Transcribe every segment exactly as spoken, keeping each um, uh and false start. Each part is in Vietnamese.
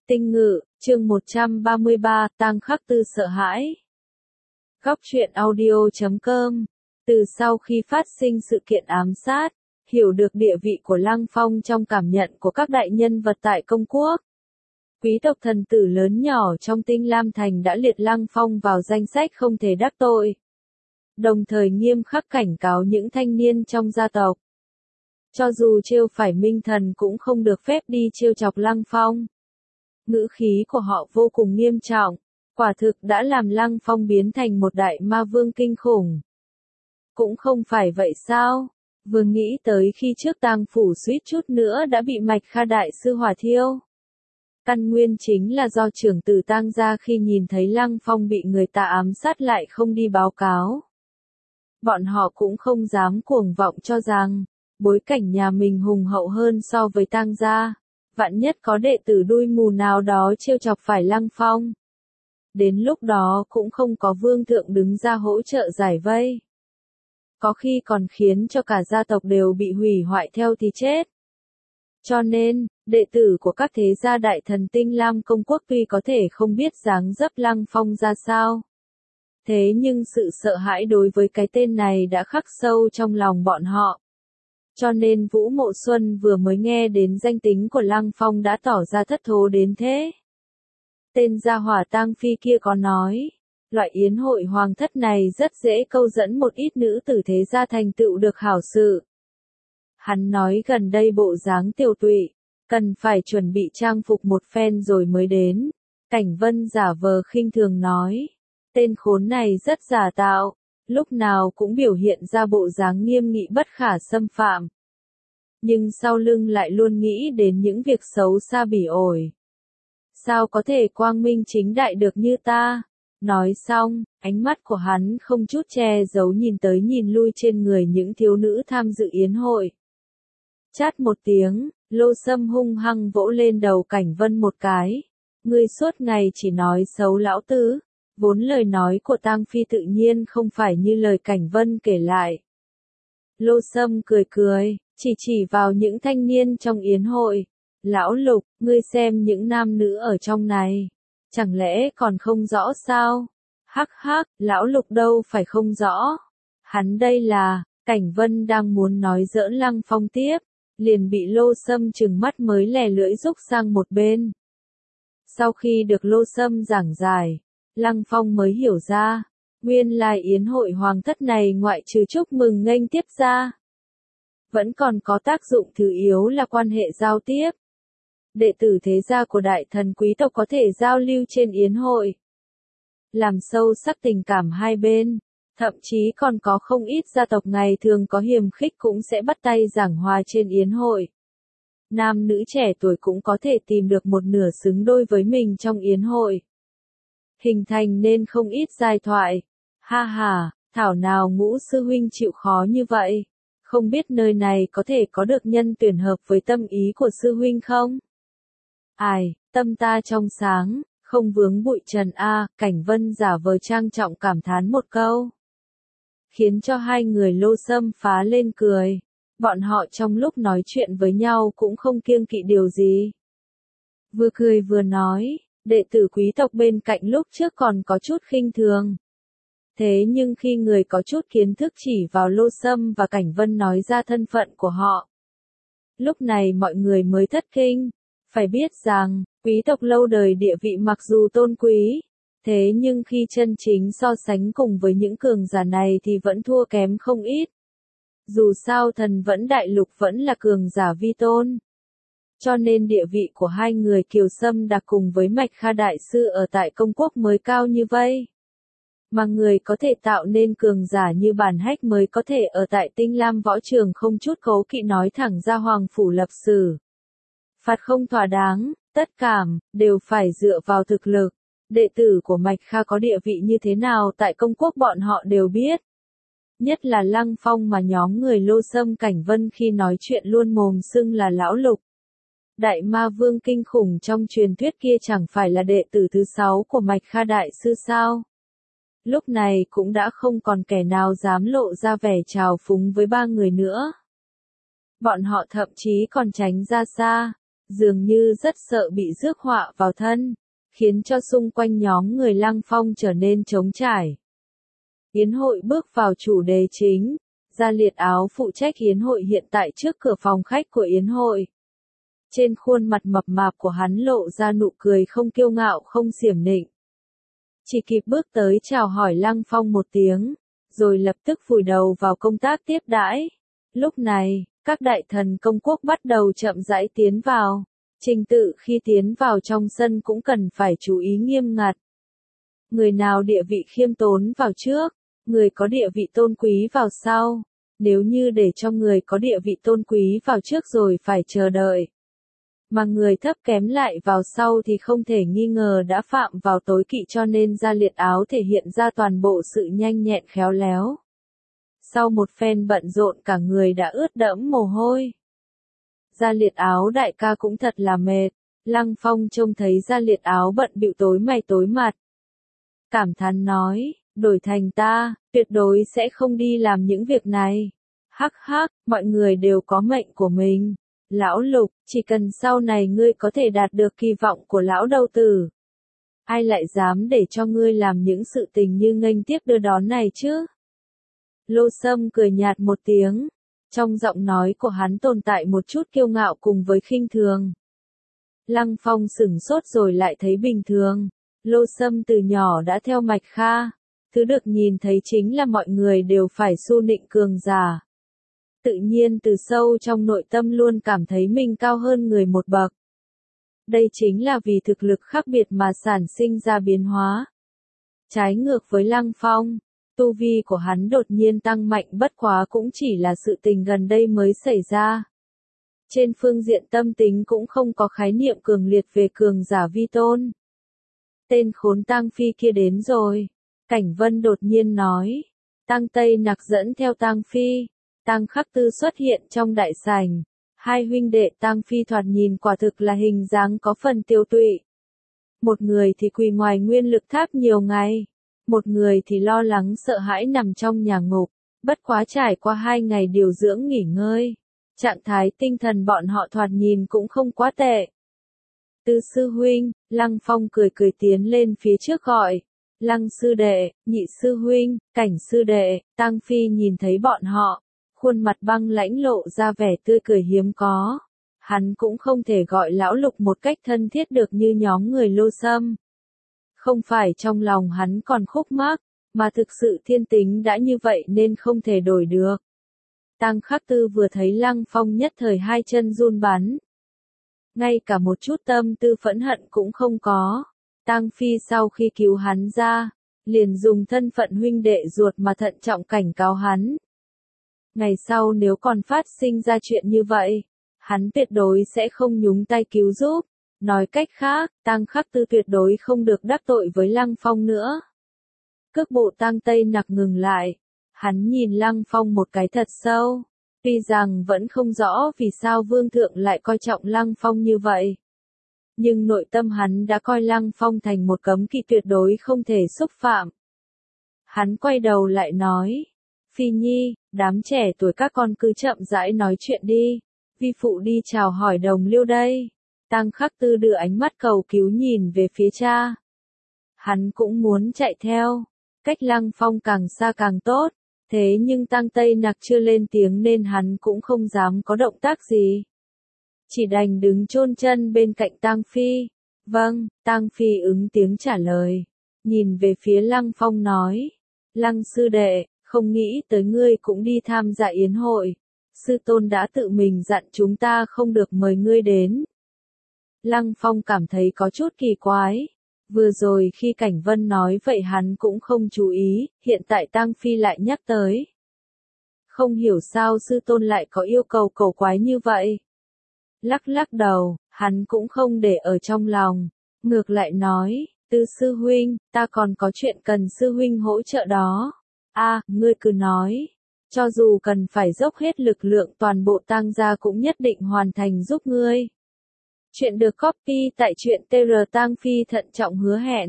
Tinh Ngự, chương một trăm ba mươi ba, Tang Khắc Tư sợ hãi. Góc truyện audio chấm com. Từ sau khi phát sinh sự kiện ám sát, hiểu được địa vị của Lăng Phong trong cảm nhận của các đại nhân vật tại công quốc, quý tộc thần tử lớn nhỏ trong Tinh Lam Thành đã liệt Lăng Phong vào danh sách không thể đắc tội. Đồng thời nghiêm khắc cảnh cáo những thanh niên trong gia tộc. Cho dù trêu phải Minh Thần cũng không được phép đi trêu chọc Lăng Phong. Ngữ khí của họ vô cùng nghiêm trọng, quả thực đã làm Lăng Phong biến thành một đại ma vương kinh khủng. Cũng không phải vậy sao? Vừa nghĩ tới khi trước Tang phủ suýt chút nữa đã bị Mạch Kha đại sư hỏa thiêu. Căn nguyên chính là do trưởng tử Tang gia khi nhìn thấy Lăng Phong bị người ta ám sát lại không đi báo cáo. Bọn họ cũng không dám cuồng vọng cho rằng, bối cảnh nhà mình hùng hậu hơn so với Tang gia. Vạn nhất có đệ tử đuôi mù nào đó trêu chọc phải Lăng Phong. Đến lúc đó cũng không có vương thượng đứng ra hỗ trợ giải vây. Có khi còn khiến cho cả gia tộc đều bị hủy hoại theo thì chết. Cho nên, đệ tử của các thế gia đại thần Tinh Lam công quốc tuy có thể không biết dáng dấp Lăng Phong ra sao. Thế nhưng sự sợ hãi đối với cái tên này đã khắc sâu trong lòng bọn họ. Cho nên Vũ Mộ Xuân vừa mới nghe đến danh tính của Lăng Phong đã tỏ ra thất thố đến thế. Tên gia hỏa Tang Phi kia có nói, loại yến hội hoàng thất này rất dễ câu dẫn một ít nữ tử thế gia thành tựu được hảo sự. Hắn nói gần đây bộ dáng tiều tụy, cần phải chuẩn bị trang phục một phen rồi mới đến. Cảnh Vân giả vờ khinh thường nói, tên khốn này rất giả tạo. Lúc nào cũng biểu hiện ra bộ dáng nghiêm nghị bất khả xâm phạm. Nhưng sau lưng lại luôn nghĩ đến những việc xấu xa bỉ ổi. Sao có thể quang minh chính đại được như ta? Nói xong, ánh mắt của hắn không chút che giấu nhìn tới nhìn lui trên người những thiếu nữ tham dự yến hội. Chát một tiếng, Lô Sâm hung hăng vỗ lên đầu Cảnh Vân một cái. Ngươi suốt ngày chỉ nói xấu lão tứ. Vốn lời nói của Tang Phi tự nhiên không phải như lời Cảnh Vân kể lại. Lô Sâm cười cười, chỉ chỉ vào những thanh niên trong yến hội. Lão Lục, ngươi xem những nam nữ ở trong này. Chẳng lẽ còn không rõ sao? Hắc hắc, lão Lục đâu phải không rõ. Hắn đây là, Cảnh Vân đang muốn nói giỡn Lăng Phong tiếp. Liền bị Lô Sâm trừng mắt mới lè lưỡi rúc sang một bên. Sau khi được Lô Sâm giảng giải, Lăng Phong mới hiểu ra, nguyên lai yến hội hoàng thất này ngoại trừ chúc mừng nghênh tiếp ra. Vẫn còn có tác dụng thứ yếu là quan hệ giao tiếp. Đệ tử thế gia của đại thần quý tộc có thể giao lưu trên yến hội. Làm sâu sắc tình cảm hai bên, thậm chí còn có không ít gia tộc ngày thường có hiềm khích cũng sẽ bắt tay giảng hòa trên yến hội. Nam nữ trẻ tuổi cũng có thể tìm được một nửa xứng đôi với mình trong yến hội. Hình thành nên không ít giai thoại. Ha ha, thảo nào Ngũ sư huynh chịu khó như vậy. Không biết nơi này có thể có được nhân tuyển hợp với tâm ý của sư huynh không? Ai, tâm ta trong sáng, không vướng bụi trần a, Cảnh Vân giả vờ trang trọng cảm thán một câu. Khiến cho hai người Lô Sâm phá lên cười. Bọn họ trong lúc nói chuyện với nhau cũng không kiêng kỵ điều gì. Vừa cười vừa nói. Đệ tử quý tộc bên cạnh lúc trước còn có chút khinh thường. Thế nhưng khi người có chút kiến thức chỉ vào Lô Sâm và Cảnh Vân nói ra thân phận của họ. Lúc này mọi người mới thất kinh. Phải biết rằng, quý tộc lâu đời địa vị mặc dù tôn quý. Thế nhưng khi chân chính so sánh cùng với những cường giả này thì vẫn thua kém không ít. Dù sao thần vẫn đại lục vẫn là cường giả vi tôn. Cho nên địa vị của hai người Kiều Sâm Đặc cùng với Mạch Kha đại sư ở tại công quốc mới cao như vậy. Mà người có thể tạo nên cường giả như Bản Hách mới có thể ở tại Tinh Lam võ trường không chút cố kỵ nói thẳng ra hoàng phủ lập sử. Phạt không thỏa đáng, tất cảm, đều phải dựa vào thực lực. Đệ tử của Mạch Kha có địa vị như thế nào tại công quốc bọn họ đều biết. Nhất là Lăng Phong mà nhóm người Lô Sâm Cảnh Vân khi nói chuyện luôn mồm xưng là lão Lục. Đại ma vương kinh khủng trong truyền thuyết kia chẳng phải là đệ tử thứ sáu của Mạch Kha đại sư sao? Lúc này cũng đã không còn kẻ nào dám lộ ra vẻ trào phúng với ba người nữa. Bọn họ thậm chí còn tránh ra xa, dường như rất sợ bị rước họa vào thân, khiến cho xung quanh nhóm người Lăng Phong trở nên trống trải. Yến hội bước vào chủ đề chính, Gia Liệt Áo phụ trách yến hội hiện tại trước cửa phòng khách của yến hội. Trên khuôn mặt mập mạp của hắn lộ ra nụ cười không kiêu ngạo không xiểm nịnh. Chỉ kịp bước tới chào hỏi Lăng Phong một tiếng, rồi lập tức vùi đầu vào công tác tiếp đãi. Lúc này, các đại thần công quốc bắt đầu chậm rãi tiến vào. Trình tự khi tiến vào trong sân cũng cần phải chú ý nghiêm ngặt. Người nào địa vị khiêm tốn vào trước, người có địa vị tôn quý vào sau. Nếu như để cho người có địa vị tôn quý vào trước rồi phải chờ đợi, mà người thấp kém lại vào sau thì không thể nghi ngờ đã phạm vào tối kỵ, cho nên Gia Liệt Áo thể hiện ra toàn bộ sự nhanh nhẹn khéo léo. Sau một phen bận rộn cả người đã ướt đẫm mồ hôi. Gia Liệt Áo đại ca cũng thật là mệt. Lăng Phong trông thấy Gia Liệt Áo bận bịu tối mày tối mặt, cảm thán nói, đổi thành ta, tuyệt đối sẽ không đi làm những việc này. Hắc hắc, mọi người đều có mệnh của mình. Lão Lục, chỉ cần sau này ngươi có thể đạt được kỳ vọng của lão đầu tử, ai lại dám để cho ngươi làm những sự tình như nghênh tiếp đưa đón này chứ? Lô Sâm cười nhạt một tiếng, trong giọng nói của hắn tồn tại một chút kiêu ngạo cùng với khinh thường. Lăng Phong sửng sốt rồi lại thấy bình thường. Lô Sâm từ nhỏ đã theo mạch Kha, thứ được nhìn thấy chính là mọi người đều phải su nịnh cường giả. Tự nhiên từ sâu trong nội tâm luôn cảm thấy mình cao hơn người một bậc. Đây chính là vì thực lực khác biệt mà sản sinh ra biến hóa. Trái ngược với Lăng Phong, tu vi của hắn đột nhiên tăng mạnh bất quá cũng chỉ là sự tình gần đây mới xảy ra. Trên phương diện tâm tính cũng không có khái niệm cường liệt về cường giả vi tôn. Tên khốn Tang Phi kia đến rồi. Cảnh Vân đột nhiên nói. Tang Tây Nặc dẫn theo Tang Phi. Tang Khắc Tư xuất hiện trong đại sảnh. Hai huynh đệ Tang Phi thoạt nhìn quả thực là hình dáng có phần tiêu tụy. Một người thì quỳ ngoài nguyên lực tháp nhiều ngày. Một người thì lo lắng sợ hãi nằm trong nhà ngục. Bất quá trải qua hai ngày điều dưỡng nghỉ ngơi, trạng thái tinh thần bọn họ thoạt nhìn cũng không quá tệ. Tư sư huynh, Lăng Phong cười cười tiến lên phía trước gọi. Lăng sư đệ, nhị sư huynh, cảnh sư đệ. Tang Phi nhìn thấy bọn họ, khuôn mặt băng lãnh lộ ra vẻ tươi cười hiếm có. Hắn cũng không thể gọi lão Lục một cách thân thiết được như nhóm người Lô Sâm. Không phải trong lòng hắn còn khúc mắc, mà thực sự thiên tính đã như vậy nên không thể đổi được. Tang Khắc Tư vừa thấy Lăng Phong nhất thời hai chân run bắn. Ngay cả một chút tâm tư phẫn hận cũng không có. Tang Phi sau khi cứu hắn ra, liền dùng thân phận huynh đệ ruột mà thận trọng cảnh cáo hắn. Ngày sau nếu còn phát sinh ra chuyện như vậy, hắn tuyệt đối sẽ không nhúng tay cứu giúp. Nói cách khác, Tang Khắc Tư tuyệt đối không được đắc tội với Lăng Phong nữa. Cước bộ Tang Tây Nặc ngừng lại. Hắn nhìn Lăng Phong một cái thật sâu. Tuy rằng vẫn không rõ vì sao Vương Thượng lại coi trọng Lăng Phong như vậy. Nhưng nội tâm hắn đã coi Lăng Phong thành một cấm kỵ tuyệt đối không thể xúc phạm. Hắn quay đầu lại nói. Phi Nhi, đám trẻ tuổi các con cứ chậm rãi nói chuyện đi. Vi phụ đi chào hỏi Đồng Liêu đây. Tang Khắc Tư đưa ánh mắt cầu cứu nhìn về phía cha. Hắn cũng muốn chạy theo. Cách Lăng Phong càng xa càng tốt. Thế nhưng Tang Tây Nặc chưa lên tiếng nên hắn cũng không dám có động tác gì. Chỉ đành đứng chôn chân bên cạnh Tang Phi. Vâng, Tang Phi ứng tiếng trả lời. Nhìn về phía Lăng Phong nói. Lăng sư đệ, không nghĩ tới ngươi cũng đi tham gia yến hội. Sư tôn đã tự mình dặn chúng ta không được mời ngươi đến. Lăng Phong cảm thấy có chút kỳ quái. Vừa rồi khi Cảnh Vân nói vậy hắn cũng không chú ý, hiện tại Tang Phi lại nhắc tới. Không hiểu sao sư tôn lại có yêu cầu cầu quái như vậy. Lắc lắc đầu, hắn cũng không để ở trong lòng. Ngược lại nói, Tư sư huynh, ta còn có chuyện cần sư huynh hỗ trợ đó. A, ngươi cứ nói. Cho dù cần phải dốc hết lực lượng toàn bộ Tang gia cũng nhất định hoàn thành giúp ngươi. Chuyện được copy tại truyện tê rờ Tang Phi thận trọng hứa hẹn.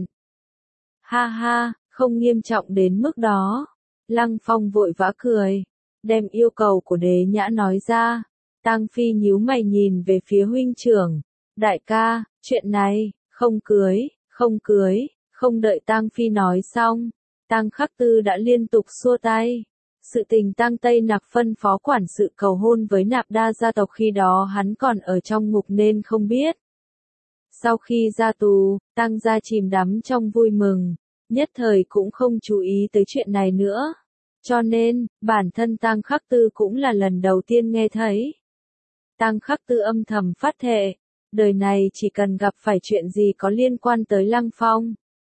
Ha ha, không nghiêm trọng đến mức đó. Lăng Phong vội vã cười, đem yêu cầu của Đế Nhã nói ra. Tang Phi nhíu mày nhìn về phía huynh trưởng, Đại ca, chuyện này, không cưới, không cưới, không đợi Tang Phi nói xong, Tang Khắc Tư đã liên tục xua tay. Sự tình Tang Tây Nặc phân phó quản sự cầu hôn với Nạp Đa gia tộc khi đó hắn còn ở trong ngục nên không biết. Sau khi ra tù, Tang gia chìm đắm trong vui mừng, nhất thời cũng không chú ý tới chuyện này nữa. Cho nên, bản thân Tang Khắc Tư cũng là lần đầu tiên nghe thấy. Tang Khắc Tư âm thầm phát thệ, đời này chỉ cần gặp phải chuyện gì có liên quan tới Lăng Phong,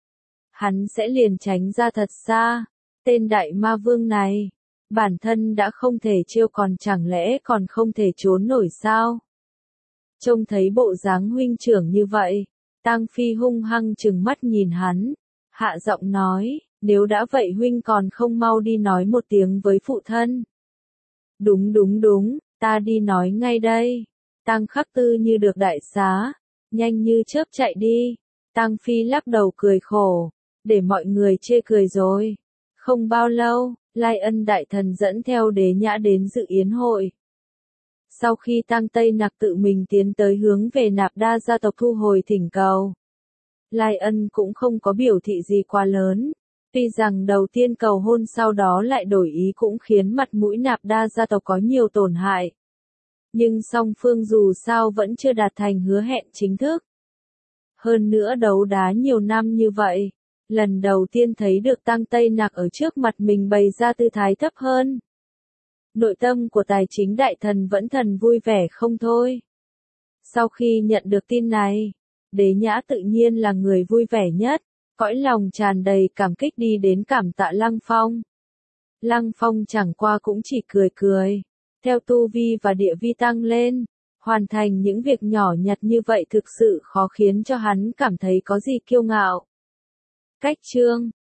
hắn sẽ liền tránh ra thật xa. Tên đại ma vương này, bản thân đã không thể trêu còn chẳng lẽ còn không thể trốn nổi sao? Trông thấy bộ dáng huynh trưởng như vậy, Tang Phi hung hăng trừng mắt nhìn hắn, hạ giọng nói, nếu đã vậy huynh còn không mau đi nói một tiếng với phụ thân. Đúng đúng đúng, ta đi nói ngay đây. Tang Khắc Tư như được đại xá, nhanh như chớp chạy đi. Tang Phi lắc đầu cười khổ, để mọi người chê cười rồi. Không bao lâu, Lai Ân đại thần dẫn theo Đế Nhã đến dự yến hội. Sau khi Tang Tây Nặc tự mình tiến tới hướng về Nạp Đa gia tộc thu hồi thỉnh cầu, Lai Ân cũng không có biểu thị gì quá lớn. Tuy rằng đầu tiên cầu hôn sau đó lại đổi ý cũng khiến mặt mũi Nạp Đa gia tộc có nhiều tổn hại. Nhưng song phương dù sao vẫn chưa đạt thành hứa hẹn chính thức. Hơn nữa đấu đá nhiều năm như vậy, lần đầu tiên thấy được Tang Tây Nặc ở trước mặt mình bày ra tư thái thấp hơn. Nội tâm của tài chính đại thần vẫn thần vui vẻ không thôi. Sau khi nhận được tin này, Đế Nhã tự nhiên là người vui vẻ nhất, cõi lòng tràn đầy cảm kích đi đến cảm tạ Lăng Phong. Lăng Phong chẳng qua cũng chỉ cười cười, theo tu vi và địa vi tăng lên, hoàn thành những việc nhỏ nhặt như vậy thực sự khó khiến cho hắn cảm thấy có gì kiêu ngạo. Cách chương